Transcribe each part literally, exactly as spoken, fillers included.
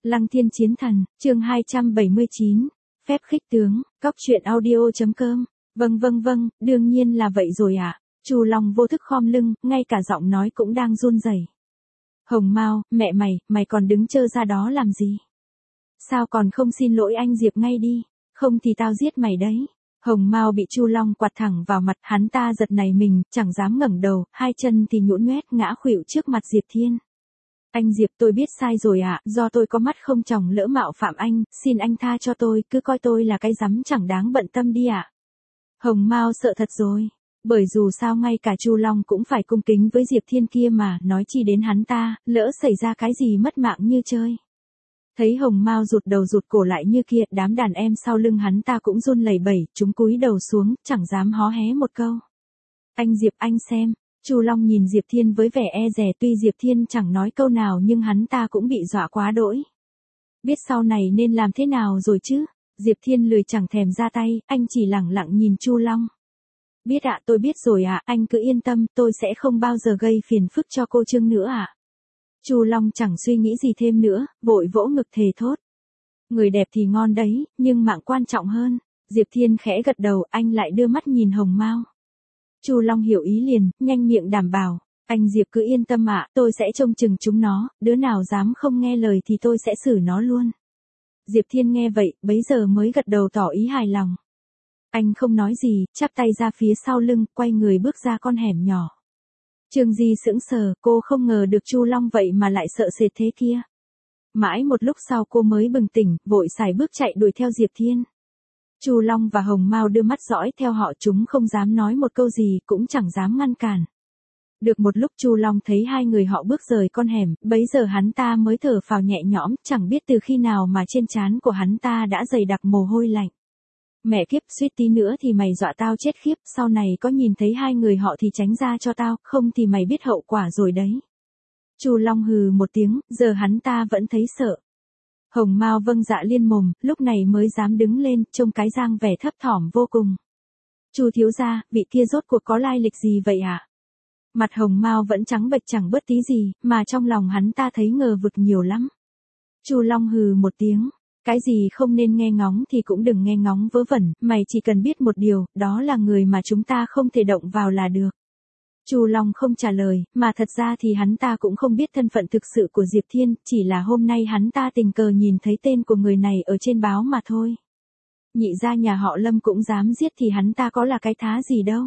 Lăng Thiên Chiến Thần, chương hai trăm bảy mươi chín, phép khích tướng, cóc truyện audio.com. Vâng vâng vâng, đương nhiên là vậy rồi ạ. À. Chu Long vô thức khom lưng, ngay cả giọng nói cũng đang run rẩy. Hồng Mao, mẹ mày, mày còn đứng trơ ra đó làm gì? Sao còn không xin lỗi anh Diệp ngay đi, không thì tao giết mày đấy. Hồng Mao bị Chu Long quạt thẳng vào mặt, hắn ta giật nảy mình, chẳng dám ngẩng đầu, hai chân thì nhũn nhoét ngã khuỵu trước mặt Diệp Thiên. Anh Diệp, tôi biết sai rồi ạ, à, do tôi có mắt không tròng lỡ mạo phạm anh, xin anh tha cho tôi, cứ coi tôi là cái rắm chẳng đáng bận tâm đi ạ. À. Hồng Mao sợ thật rồi, bởi dù sao ngay cả Chu Long cũng phải cung kính với Diệp Thiên kia mà, nói chi đến hắn ta, lỡ xảy ra cái gì mất mạng như chơi. Thấy Hồng Mao rụt đầu rụt cổ lại như kia, đám đàn em sau lưng hắn ta cũng run lẩy bẩy, chúng cúi đầu xuống, chẳng dám hó hé một câu. Anh Diệp, anh xem. Chu Long nhìn Diệp Thiên với vẻ e dè, tuy Diệp Thiên chẳng nói câu nào nhưng hắn ta cũng bị dọa quá đỗi. Biết sau này nên làm thế nào rồi chứ? Diệp Thiên lười chẳng thèm ra tay, anh chỉ lẳng lặng nhìn Chu Long. Biết ạ, à, tôi biết rồi ạ, à, anh cứ yên tâm, tôi sẽ không bao giờ gây phiền phức cho cô Trương nữa ạ. À. Chu Long chẳng suy nghĩ gì thêm nữa, vội vỗ ngực thề thốt. Người đẹp thì ngon đấy, nhưng mạng quan trọng hơn. Diệp Thiên khẽ gật đầu, anh lại đưa mắt nhìn Hồng Mao. Chu Long hiểu ý liền, nhanh miệng đảm bảo, anh Diệp cứ yên tâm ạ, à, tôi sẽ trông chừng chúng nó, đứa nào dám không nghe lời thì tôi sẽ xử nó luôn. Diệp Thiên nghe vậy, bấy giờ mới gật đầu tỏ ý hài lòng. Anh không nói gì, chắp tay ra phía sau lưng, quay người bước ra con hẻm nhỏ. Trương Di sững sờ, cô không ngờ được Chu Long vậy mà lại sợ sệt thế kia. Mãi một lúc sau cô mới bừng tỉnh, vội sải bước chạy đuổi theo Diệp Thiên. Chu Long và Hồng Mao đưa mắt dõi theo họ, chúng không dám nói một câu gì, cũng chẳng dám ngăn cản. Được một lúc Chu Long thấy hai người họ bước rời con hẻm, bấy giờ hắn ta mới thở phào nhẹ nhõm, chẳng biết từ khi nào mà trên trán của hắn ta đã dày đặc mồ hôi lạnh. Mẹ kiếp, suýt tí nữa thì mày dọa tao chết khiếp, sau này có nhìn thấy hai người họ thì tránh ra cho tao, không thì mày biết hậu quả rồi đấy. Chu Long hừ một tiếng, giờ hắn ta vẫn thấy sợ. Hồng Mao vâng dạ liên mồm, lúc này mới dám đứng lên, trông cái dáng vẻ thấp thỏm vô cùng. Chu thiếu gia, vị kia rốt cuộc có lai lịch gì vậy ạ? À? Mặt Hồng Mao vẫn trắng bệch chẳng bớt tí gì, mà trong lòng hắn ta thấy ngờ vực nhiều lắm. Chu Long hừ một tiếng, cái gì không nên nghe ngóng thì cũng đừng nghe ngóng vớ vẩn, mày chỉ cần biết một điều, đó là người mà chúng ta không thể động vào là được. Chu Long không trả lời, mà thật ra thì hắn ta cũng không biết thân phận thực sự của Diệp Thiên, chỉ là hôm nay hắn ta tình cờ nhìn thấy tên của người này ở trên báo mà thôi. Nhị gia nhà họ Lâm cũng dám giết thì hắn ta có là cái thá gì đâu.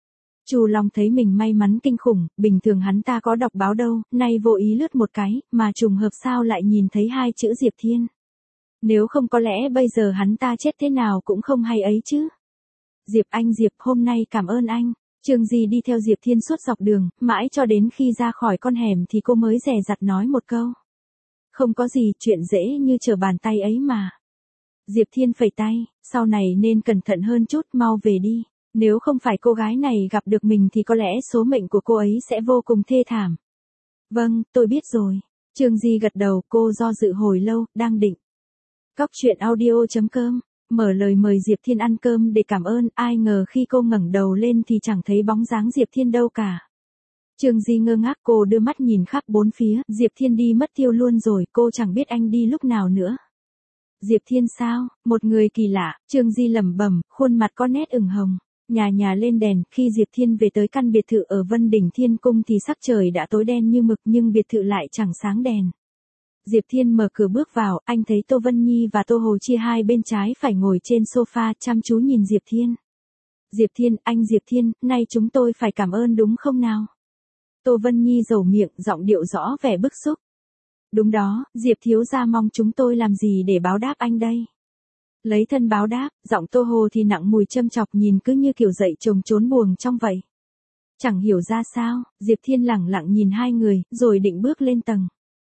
Chu Long thấy mình may mắn kinh khủng, bình thường hắn ta có đọc báo đâu, nay vô ý lướt một cái, mà trùng hợp sao lại nhìn thấy hai chữ Diệp Thiên. Nếu không có lẽ bây giờ hắn ta chết thế nào cũng không hay ấy chứ. Diệp anh Diệp, hôm nay cảm ơn anh. Trương Di đi theo Diệp Thiên suốt dọc đường, mãi cho đến khi ra khỏi con hẻm thì cô mới dè dặt nói một câu. Không có gì, chuyện dễ như trở bàn tay ấy mà. Diệp Thiên phẩy tay, sau này nên cẩn thận hơn chút, mau về đi. Nếu không phải cô gái này gặp được mình thì có lẽ số mệnh của cô ấy sẽ vô cùng thê thảm. Vâng, tôi biết rồi. Trương Di gật đầu, cô do dự hồi lâu, đang định. Cóc truyện audio.com, mở lời mời Diệp Thiên ăn cơm để cảm ơn, ai ngờ khi cô ngẩng đầu lên thì chẳng thấy bóng dáng Diệp Thiên đâu cả. Trương Di ngơ ngác, cô đưa mắt nhìn khắp bốn phía, Diệp Thiên đi mất tiêu luôn rồi, cô chẳng biết anh đi lúc nào nữa. Diệp Thiên sao, một người kỳ lạ, Trương Di lẩm bẩm, khuôn mặt có nét ửng hồng. Nhà nhà lên đèn, khi Diệp Thiên về tới căn biệt thự ở Vân Đỉnh Thiên Cung thì sắc trời đã tối đen như mực nhưng biệt thự lại chẳng sáng đèn. Diệp Thiên mở cửa bước vào, anh thấy Tô Vân Nhi và Tô Hồ Chia hai bên trái phải ngồi trên sofa chăm chú nhìn Diệp Thiên. Diệp Thiên, anh Diệp Thiên, nay chúng tôi phải cảm ơn đúng không nào? Tô Vân Nhi dầu miệng, giọng điệu rõ vẻ bức xúc. Đúng đó, Diệp thiếu gia mong chúng tôi làm gì để báo đáp anh đây? Lấy thân báo đáp, giọng Tô Hồ thì nặng mùi châm chọc nhìn cứ như kiểu dậy chồng trốn buồng trong vậy. Chẳng hiểu ra sao, Diệp Thiên lẳng lặng nhìn hai người, rồi định bước lên tầng.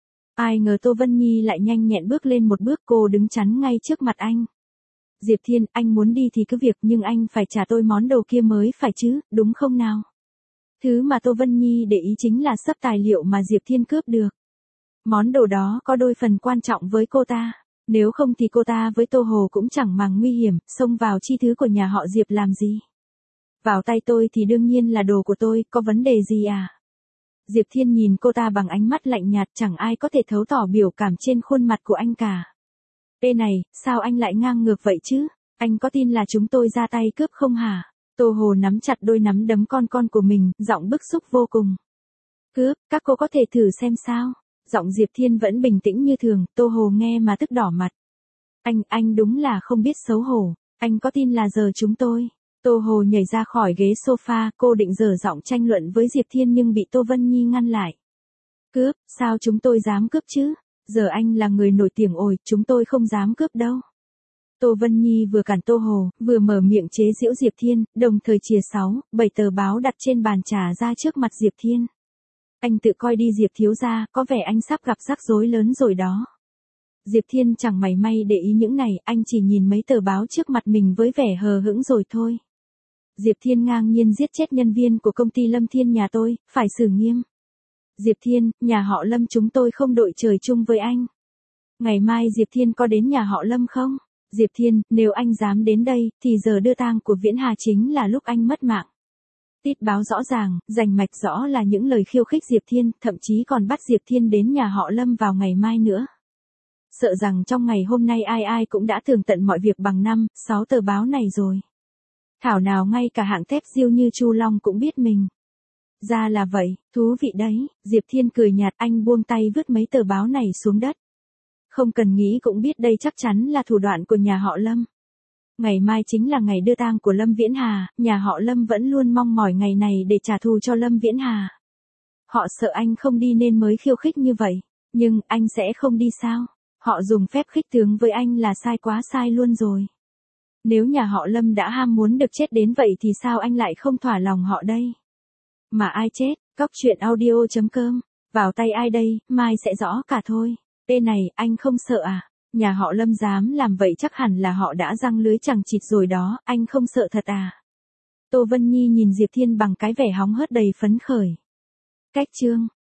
Ai ngờ Tô Vân Nhi lại nhanh nhẹn bước lên một bước, cô đứng chắn ngay trước mặt anh. Diệp Thiên, anh muốn đi thì cứ việc nhưng anh phải trả tôi món đồ kia mới phải chứ, đúng không nào? Thứ mà Tô Vân Nhi để ý chính là xấp tài liệu mà Diệp Thiên cướp được. Món đồ đó có đôi phần quan trọng với cô ta. Nếu không thì cô ta với Tô Hồ cũng chẳng màng nguy hiểm, xông vào chi thứ của nhà họ Diệp làm gì. Vào tay tôi thì đương nhiên là đồ của tôi, có vấn đề gì à? Diệp Thiên nhìn cô ta bằng ánh mắt lạnh nhạt, chẳng ai có thể thấu tỏ biểu cảm trên khuôn mặt của anh cả. Ê này, sao anh lại ngang ngược vậy chứ? Anh có tin là chúng tôi ra tay cướp không hả? Tô Hồ nắm chặt đôi nắm đấm con con của mình, giọng bức xúc vô cùng. Cướp, các cô có thể thử xem sao? Giọng Diệp Thiên vẫn bình tĩnh như thường, Tô Hồ nghe mà tức đỏ mặt. Anh, anh đúng là không biết xấu hổ. Anh có tin là giờ chúng tôi... Tô Hồ nhảy ra khỏi ghế sofa, cô định dở giọng tranh luận với Diệp Thiên nhưng bị Tô Vân Nhi ngăn lại. Cướp, sao chúng tôi dám cướp chứ? Giờ anh là người nổi tiếng ổi, chúng tôi không dám cướp đâu. Tô Vân Nhi vừa cản Tô Hồ, vừa mở miệng chế giễu Diệp Thiên, đồng thời chìa sáu, bảy tờ báo đặt trên bàn trà ra trước mặt Diệp Thiên. Anh tự coi đi Diệp thiếu gia, có vẻ anh sắp gặp rắc rối lớn rồi đó. Diệp Thiên chẳng mảy may để ý những này, anh chỉ nhìn mấy tờ báo trước mặt mình với vẻ hờ hững rồi thôi. Diệp Thiên ngang nhiên giết chết nhân viên của công ty Lâm Thiên nhà tôi, phải xử nghiêm. Diệp Thiên, nhà họ Lâm chúng tôi không đội trời chung với anh. Ngày mai Diệp Thiên có đến nhà họ Lâm không? Diệp Thiên, nếu anh dám đến đây, thì giờ đưa tang của Viễn Hà chính là lúc anh mất mạng. Tít báo rõ ràng, rành mạch rõ là những lời khiêu khích Diệp Thiên, thậm chí còn bắt Diệp Thiên đến nhà họ Lâm vào ngày mai nữa. Sợ rằng trong ngày hôm nay ai ai cũng đã tường tận mọi việc bằng năm, sáu tờ báo này rồi. Thảo nào ngay cả hạng thép diêu như Chu Long cũng biết mình. Ra là vậy, thú vị đấy, Diệp Thiên cười nhạt, anh buông tay vứt mấy tờ báo này xuống đất. Không cần nghĩ cũng biết đây chắc chắn là thủ đoạn của nhà họ Lâm. Ngày mai chính là ngày đưa tang của Lâm Viễn Hà, nhà họ Lâm vẫn luôn mong mỏi ngày này để trả thù cho Lâm Viễn Hà. Họ sợ anh không đi nên mới khiêu khích như vậy, nhưng anh sẽ không đi sao? Họ dùng phép khích tướng với anh là sai quá sai luôn rồi. Nếu nhà họ Lâm đã ham muốn được chết đến vậy thì sao anh lại không thỏa lòng họ đây? Mà ai chết, cóc truyện audio chấm com, vào tay ai đây, mai sẽ rõ cả thôi. Ê này, anh không sợ à? Nhà họ Lâm dám làm vậy chắc hẳn là họ đã răng lưới chằng chịt rồi đó, anh không sợ thật à? Tô Vân Nhi nhìn Diệp Thiên bằng cái vẻ hóng hớt đầy phấn khởi. Cách chương